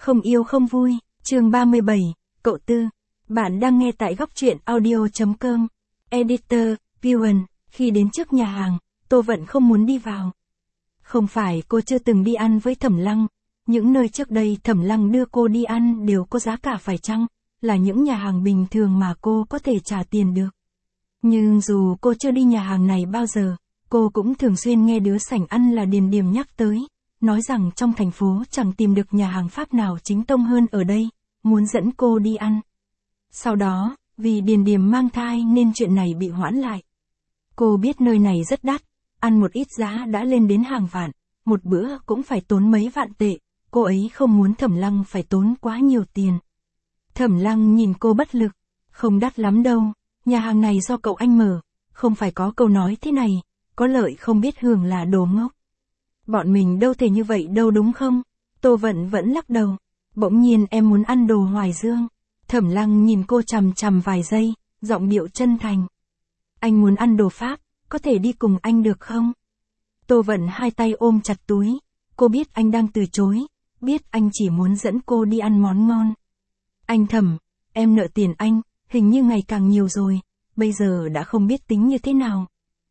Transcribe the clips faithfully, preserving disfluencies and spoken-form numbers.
Không yêu không vui, chương ba mươi bảy, cậu Tư. Bạn đang nghe tại góc truyện audio.com. Editor, Viuen, khi đến trước nhà hàng, Tô Vận không muốn đi vào. Không phải cô chưa từng đi ăn với Thẩm Lăng, những nơi trước đây Thẩm Lăng đưa cô đi ăn đều có giá cả phải chăng, là những nhà hàng bình thường mà cô có thể trả tiền được. Nhưng dù cô chưa đi nhà hàng này bao giờ, cô cũng thường xuyên nghe đứa sảnh ăn là Điền Điềm nhắc tới, nói rằng trong thành phố chẳng tìm được nhà hàng Pháp nào chính tông hơn ở đây, muốn dẫn cô đi ăn. Sau đó, vì Điền Điềm mang thai nên chuyện này bị hoãn lại. Cô biết nơi này rất đắt, ăn một ít giá đã lên đến hàng vạn, một bữa cũng phải tốn mấy vạn tệ, cô ấy không muốn Thẩm Lăng phải tốn quá nhiều tiền. Thẩm Lăng nhìn cô bất lực, không đắt lắm đâu, nhà hàng này do cậu anh mở, không phải có câu nói thế này, có lợi không biết hưởng là đồ ngốc. Bọn mình đâu thể như vậy đâu đúng không? Tô Vận vẫn lắc đầu. Bỗng nhiên em muốn ăn đồ Hoài Dương. Thẩm Lăng nhìn cô chằm chằm vài giây, giọng điệu chân thành. Anh muốn ăn đồ Pháp, có thể đi cùng anh được không? Tô Vận hai tay ôm chặt túi, cô biết anh đang từ chối, biết anh chỉ muốn dẫn cô đi ăn món ngon. Anh Thẩm, em nợ tiền anh, hình như ngày càng nhiều rồi, bây giờ đã không biết tính như thế nào.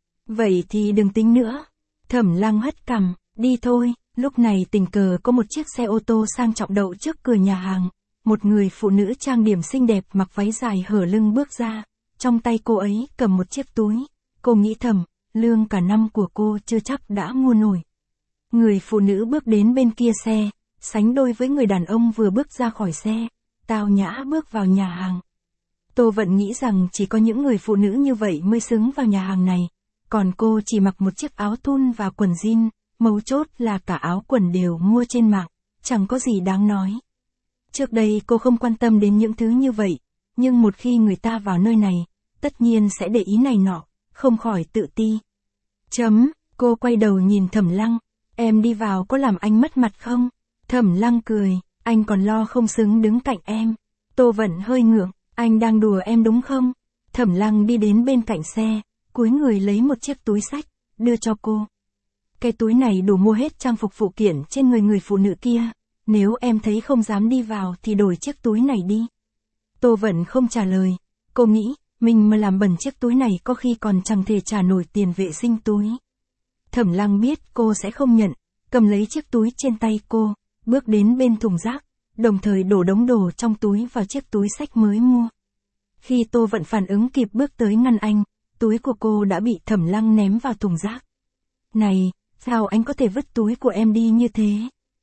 Vậy thì đừng tính nữa. Thẩm Lăng hất cằm, đi thôi. Lúc này tình cờ có một chiếc xe ô tô sang trọng đậu trước cửa nhà hàng. Một người phụ nữ trang điểm xinh đẹp mặc váy dài hở lưng bước ra. Trong tay cô ấy cầm một chiếc túi. Cô nghĩ thầm, lương cả năm của cô chưa chắc đã mua nổi. Người phụ nữ bước đến bên kia xe, sánh đôi với người đàn ông vừa bước ra khỏi xe, tao nhã bước vào nhà hàng. Tô Vận nghĩ rằng chỉ có những người phụ nữ như vậy mới xứng vào nhà hàng này. Còn cô chỉ mặc một chiếc áo thun và quần jean, mấu chốt là cả áo quần đều mua trên mạng, chẳng có gì đáng nói. Trước đây cô không quan tâm đến những thứ như vậy, nhưng một khi người ta vào nơi này, tất nhiên sẽ để ý này nọ, không khỏi tự ti. Chấm, cô quay đầu nhìn Thẩm Lăng, em đi vào có làm anh mất mặt không? Thẩm Lăng cười, anh còn lo không xứng đứng cạnh em. Tô Vận hơi ngượng, anh đang đùa em đúng không? Thẩm Lăng đi đến bên cạnh xe, cúi người lấy một chiếc túi xách, đưa cho cô. Cái túi này đủ mua hết trang phục phụ kiện trên người người phụ nữ kia, nếu em thấy không dám đi vào thì đổi chiếc túi này đi. Tô Vận không trả lời, cô nghĩ, mình mà làm bẩn chiếc túi này có khi còn chẳng thể trả nổi tiền vệ sinh túi. Thẩm Lăng biết cô sẽ không nhận, cầm lấy chiếc túi trên tay cô, bước đến bên thùng rác, đồng thời đổ đống đồ trong túi vào chiếc túi xách mới mua. Khi Tô Vận phản ứng kịp bước tới ngăn anh, túi của cô đã bị Thẩm Lăng ném vào thùng rác. Này, sao anh có thể vứt túi của em đi như thế?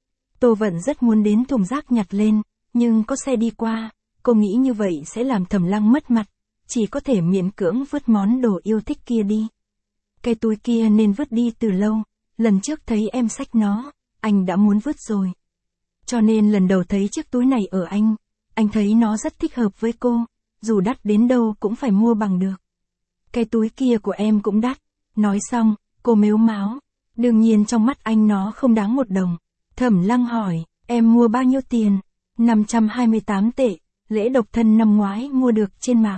Tô Vận rất muốn đến thùng rác nhặt lên, nhưng có xe đi qua, cô nghĩ như vậy sẽ làm Thẩm Lăng mất mặt, chỉ có thể miễn cưỡng vứt món đồ yêu thích kia đi. Cái túi kia nên vứt đi từ lâu, lần trước thấy em xách nó, anh đã muốn vứt rồi. Cho nên lần đầu thấy chiếc túi này ở anh, anh thấy nó rất thích hợp với cô, dù đắt đến đâu cũng phải mua bằng được. Cái túi kia của em cũng đắt. Nói xong, cô mếu máo. Đương nhiên trong mắt anh nó không đáng một đồng. Thẩm Lăng hỏi, em mua bao nhiêu tiền? năm trăm hai mươi tám tệ, lễ độc thân năm ngoái mua được trên mạng.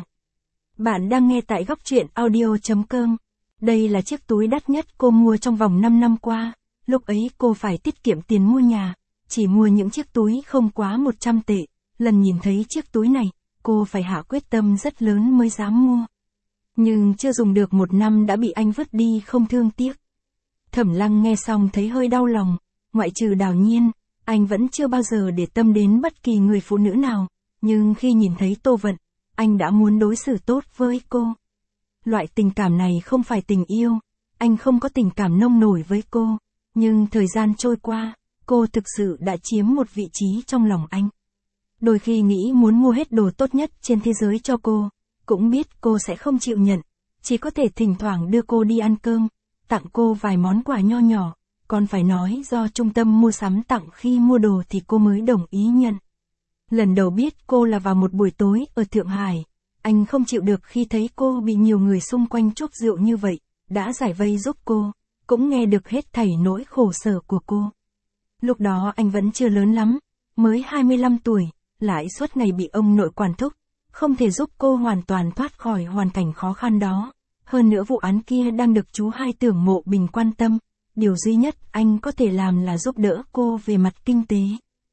Bạn đang nghe tại góc truyện audio.com. Đây là chiếc túi đắt nhất cô mua trong vòng năm năm qua. Lúc ấy cô phải tiết kiệm tiền mua nhà, chỉ mua những chiếc túi không quá một trăm tệ. Lần nhìn thấy chiếc túi này, cô phải hạ quyết tâm rất lớn mới dám mua. Nhưng chưa dùng được một năm đã bị anh vứt đi không thương tiếc. Thẩm Lăng nghe xong thấy hơi đau lòng, ngoại trừ Đào Nhiên, anh vẫn chưa bao giờ để tâm đến bất kỳ người phụ nữ nào, nhưng khi nhìn thấy Tô Vận, anh đã muốn đối xử tốt với cô. Loại tình cảm này không phải tình yêu, anh không có tình cảm nông nổi với cô, nhưng thời gian trôi qua, cô thực sự đã chiếm một vị trí trong lòng anh. Đôi khi nghĩ muốn mua hết đồ tốt nhất trên thế giới cho cô, cũng biết cô sẽ không chịu nhận, chỉ có thể thỉnh thoảng đưa cô đi ăn cơm, tặng cô vài món quà nho nhỏ, còn phải nói do trung tâm mua sắm tặng khi mua đồ thì cô mới đồng ý nhận. Lần đầu biết cô là vào một buổi tối ở Thượng Hải, anh không chịu được khi thấy cô bị nhiều người xung quanh chúc rượu như vậy, đã giải vây giúp cô, cũng nghe được hết thảy nỗi khổ sở của cô. Lúc đó anh vẫn chưa lớn lắm, mới hai mươi lăm tuổi, lại suốt ngày bị ông nội quản thúc, không thể giúp cô hoàn toàn thoát khỏi hoàn cảnh khó khăn đó. Hơn nữa vụ án kia đang được chú hai Tưởng Mộ Bình quan tâm, điều duy nhất anh có thể làm là giúp đỡ cô về mặt kinh tế.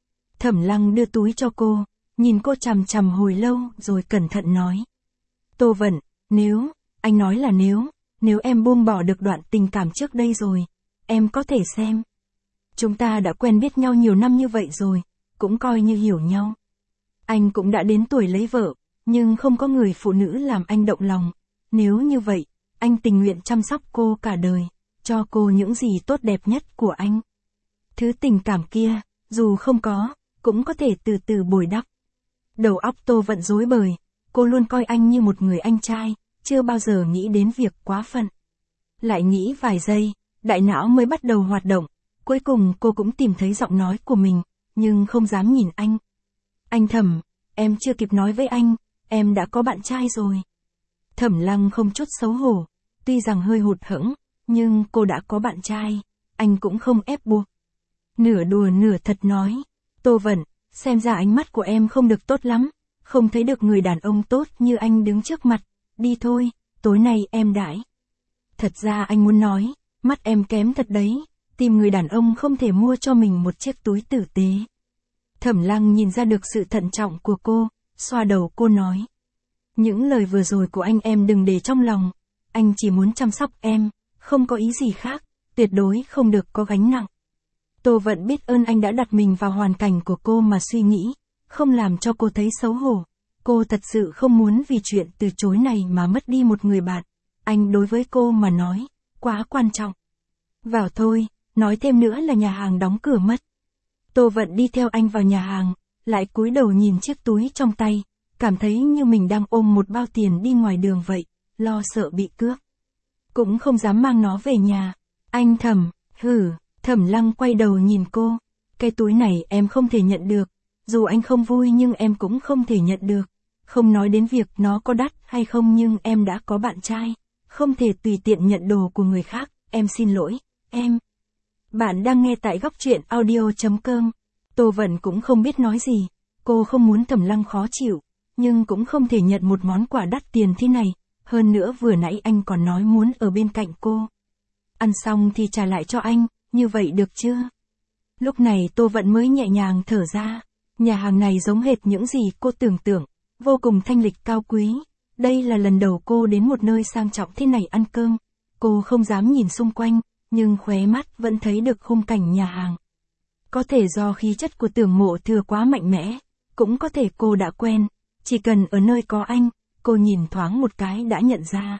Thẩm Lăng đưa túi cho cô, nhìn cô chằm chằm hồi lâu rồi cẩn thận nói. Tô Vận, nếu, anh nói là nếu, nếu em buông bỏ được đoạn tình cảm trước đây rồi, em có thể xem. Chúng ta đã quen biết nhau nhiều năm như vậy rồi, cũng coi như hiểu nhau. Anh cũng đã đến tuổi lấy vợ, nhưng không có người phụ nữ làm anh động lòng. Nếu như vậy, anh tình nguyện chăm sóc cô cả đời, cho cô những gì tốt đẹp nhất của anh. Thứ tình cảm kia, dù không có, cũng có thể từ từ bồi đắp. Đầu óc Tô Vận rối bời, cô luôn coi anh như một người anh trai, chưa bao giờ nghĩ đến việc quá phận. Lại nghĩ vài giây, đại não mới bắt đầu hoạt động, cuối cùng cô cũng tìm thấy giọng nói của mình, nhưng không dám nhìn anh. Anh Thẩm, em chưa kịp nói với anh, em đã có bạn trai rồi. Thẩm Lăng không chút xấu hổ, tuy rằng hơi hụt hẫng, nhưng cô đã có bạn trai, anh cũng không ép buộc. Nửa đùa nửa thật nói, Tô Vận, xem ra ánh mắt của em không được tốt lắm, không thấy được người đàn ông tốt như anh đứng trước mặt, đi thôi, tối nay em đãi. Thật ra anh muốn nói, mắt em kém thật đấy, tìm người đàn ông không thể mua cho mình một chiếc túi tử tế. Thẩm Lăng nhìn ra được sự thận trọng của cô, xoa đầu cô nói. Những lời vừa rồi của anh em đừng để trong lòng, anh chỉ muốn chăm sóc em, không có ý gì khác, tuyệt đối không được có gánh nặng. Tô Vận biết ơn anh đã đặt mình vào hoàn cảnh của cô mà suy nghĩ, không làm cho cô thấy xấu hổ. Cô thật sự không muốn vì chuyện từ chối này mà mất đi một người bạn. Anh đối với cô mà nói, quá quan trọng. Vào thôi, nói thêm nữa là nhà hàng đóng cửa mất. Tô Vận đi theo anh vào nhà hàng, lại cúi đầu nhìn chiếc túi trong tay, cảm thấy như mình đang ôm một bao tiền đi ngoài đường vậy, lo sợ bị cướp. Cũng không dám mang nó về nhà. Anh Thẩm, hử, Thẩm Lăng quay đầu nhìn cô. Cái túi này em không thể nhận được, dù anh không vui nhưng em cũng không thể nhận được. Không nói đến việc nó có đắt hay không nhưng em đã có bạn trai, không thể tùy tiện nhận đồ của người khác, em xin lỗi, em. Bạn đang nghe tại góc truyện audio chấm com. Tô Vận cũng không biết nói gì, cô không muốn Thẩm Lăng khó chịu, nhưng cũng không thể nhận một món quà đắt tiền thế này, hơn nữa vừa nãy anh còn nói muốn ở bên cạnh cô. Ăn xong thì trả lại cho anh, như vậy được chưa? Lúc này Tô Vận mới nhẹ nhàng thở ra, nhà hàng này giống hệt những gì cô tưởng tượng, vô cùng thanh lịch cao quý. Đây là lần đầu cô đến một nơi sang trọng thế này ăn cơm, cô không dám nhìn xung quanh, nhưng khóe mắt vẫn thấy được khung cảnh nhà hàng. Có thể do khí chất của Tưởng Mộ Thừa quá mạnh mẽ, cũng có thể cô đã quen, chỉ cần ở nơi có anh, cô nhìn thoáng một cái đã nhận ra.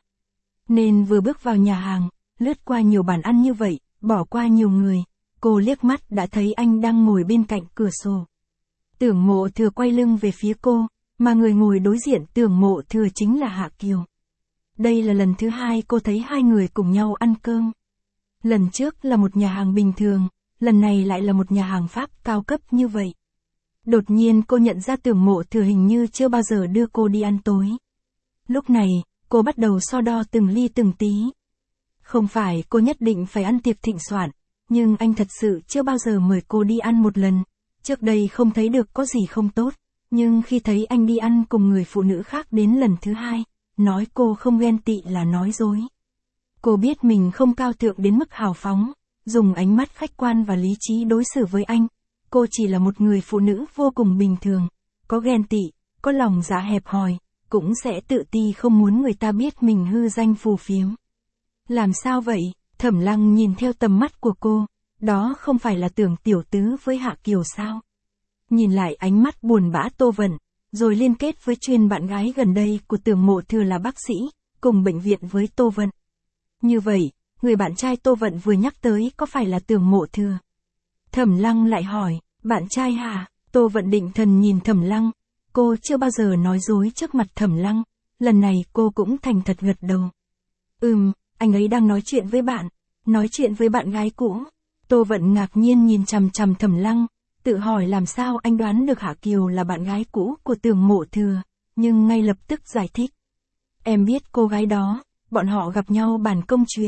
Nên vừa bước vào nhà hàng, lướt qua nhiều bàn ăn như vậy, bỏ qua nhiều người, cô liếc mắt đã thấy anh đang ngồi bên cạnh cửa sổ. Tưởng Mộ Thừa quay lưng về phía cô, mà người ngồi đối diện Tưởng Mộ Thừa chính là Hạ Kiều. Đây là lần thứ hai cô thấy hai người cùng nhau ăn cơm. Lần trước là một nhà hàng bình thường, lần này lại là một nhà hàng Pháp cao cấp như vậy. Đột nhiên cô nhận ra Tưởng Mộ Thừa hình như chưa bao giờ đưa cô đi ăn tối. Lúc này, cô bắt đầu so đo từng ly từng tí. Không phải cô nhất định phải ăn tiệc thịnh soạn, nhưng anh thật sự chưa bao giờ mời cô đi ăn một lần. Trước đây không thấy được có gì không tốt, nhưng khi thấy anh đi ăn cùng người phụ nữ khác đến lần thứ hai, nói cô không ghen tị là nói dối. Cô biết mình không cao thượng đến mức hào phóng, dùng ánh mắt khách quan và lý trí đối xử với anh. Cô chỉ là một người phụ nữ vô cùng bình thường, có ghen tị, có lòng dạ hẹp hòi, cũng sẽ tự ti không muốn người ta biết mình hư danh phù phiếm. Làm sao vậy? Thẩm Lăng nhìn theo tầm mắt của cô, đó không phải là Tưởng tiểu tứ với Hạ Kiều sao? Nhìn lại ánh mắt buồn bã Tô Vận, rồi liên kết với chuyên bạn gái gần đây của Tưởng Mộ Thừa là bác sĩ, cùng bệnh viện với Tô Vận. Như vậy, người bạn trai Tô Vận vừa nhắc tới có phải là Tưởng Mộ Thừa? Thẩm Lăng lại hỏi, bạn trai hả? Tô Vận định thần nhìn Thẩm Lăng, cô chưa bao giờ nói dối trước mặt Thẩm Lăng, lần này cô cũng thành thật gật đầu. Ừm, anh ấy đang nói chuyện với bạn, nói chuyện với bạn gái cũ. Tô Vận ngạc nhiên nhìn chằm chằm Thẩm Lăng, tự hỏi làm sao anh đoán được Hạ Kiều là bạn gái cũ của Tưởng Mộ Thừa, nhưng ngay lập tức giải thích. Em biết cô gái đó, bọn họ gặp nhau bàn công chuyện.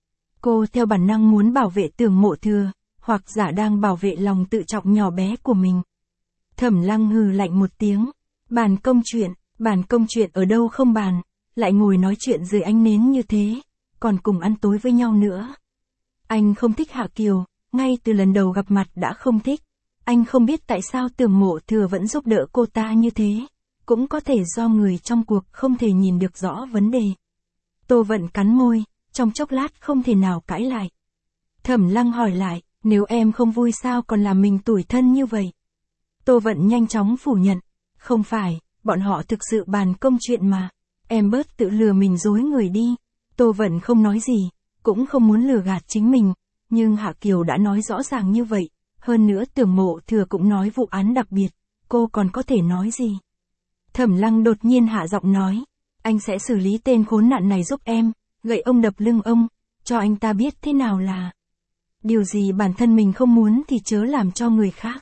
Cô theo bản năng muốn bảo vệ Tưởng Mộ Thừa, hoặc giả đang bảo vệ lòng tự trọng nhỏ bé của mình. Thẩm Lăng hừ lạnh một tiếng, bàn công chuyện, bàn công chuyện ở đâu không bàn, lại ngồi nói chuyện dưới ánh nến như thế, còn cùng ăn tối với nhau nữa. Anh không thích Hạ Kiều, ngay từ lần đầu gặp mặt đã không thích. Anh không biết tại sao Tưởng Mộ Thừa vẫn giúp đỡ cô ta như thế. Cũng có thể do người trong cuộc không thể nhìn được rõ vấn đề. Tô Vận cắn môi, trong chốc lát không thể nào cãi lại. Thẩm Lăng hỏi lại, nếu em không vui sao còn làm mình tủi thân như vậy? Tô Vận nhanh chóng phủ nhận, không phải, bọn họ thực sự bàn công chuyện mà. Em bớt tự lừa mình dối người đi. Tô Vận không nói gì, cũng không muốn lừa gạt chính mình, nhưng Hạ Kiều đã nói rõ ràng như vậy, hơn nữa Tưởng Mộ Thừa cũng nói vụ án đặc biệt, cô còn có thể nói gì? Thẩm Lăng đột nhiên hạ giọng nói, anh sẽ xử lý tên khốn nạn này giúp em, gậy ông đập lưng ông, cho anh ta biết thế nào là. Điều gì bản thân mình không muốn thì chớ làm cho người khác.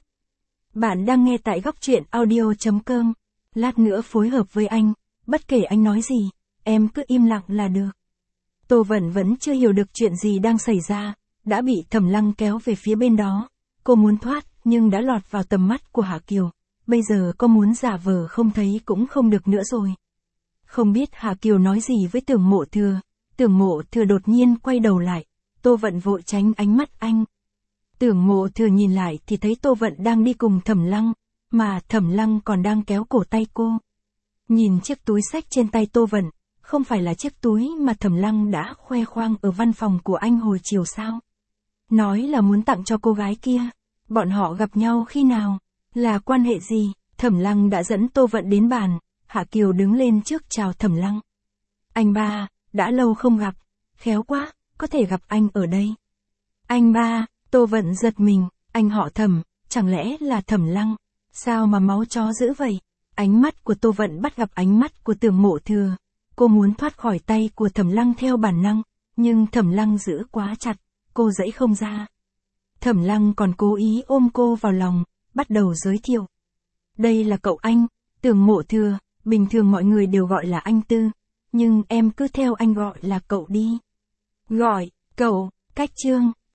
Bạn đang nghe tại góc truyện audio chấm com, lát nữa phối hợp với anh, bất kể anh nói gì, em cứ im lặng là được. Tô Vận vẫn chưa hiểu được chuyện gì đang xảy ra, đã bị Thẩm Lăng kéo về phía bên đó. Cô muốn thoát, nhưng đã lọt vào tầm mắt của Hạ Kiều. Bây giờ cô muốn giả vờ không thấy cũng không được nữa rồi. Không biết Hạ Kiều nói gì với Tưởng Mộ Thừa. Tưởng Mộ Thừa đột nhiên quay đầu lại. Tô Vận vội tránh ánh mắt anh. Tưởng Mộ Thừa nhìn lại thì thấy Tô Vận đang đi cùng Thẩm Lăng, mà Thẩm Lăng còn đang kéo cổ tay cô. Nhìn chiếc túi xách trên tay Tô Vận, không phải là chiếc túi mà Thẩm Lăng đã khoe khoang ở văn phòng của anh hồi chiều sao? Nói là muốn tặng cho cô gái kia. Bọn họ gặp nhau khi nào? Là quan hệ gì? Thẩm Lăng đã dẫn Tô Vận đến bàn. Hạ Kiều đứng lên trước chào Thẩm Lăng. Anh ba, đã lâu không gặp. Khéo quá, có thể gặp anh ở đây. Anh ba, Tô Vận giật mình. Anh họ Thẩm, chẳng lẽ là Thẩm Lăng? Sao mà máu chó dữ vậy? Ánh mắt của Tô Vận bắt gặp ánh mắt của Tưởng Mộ Thừa. Cô muốn thoát khỏi tay của Thẩm Lăng theo bản năng, nhưng Thẩm Lăng giữ quá chặt, cô giãy không ra. Thẩm Lăng còn cố ý ôm cô vào lòng, bắt đầu giới thiệu. Đây là cậu anh, Tưởng Mộ Thừa, bình thường mọi người đều gọi là anh Tư, nhưng em cứ theo anh gọi là cậu đi. Gọi, cậu, cách chương.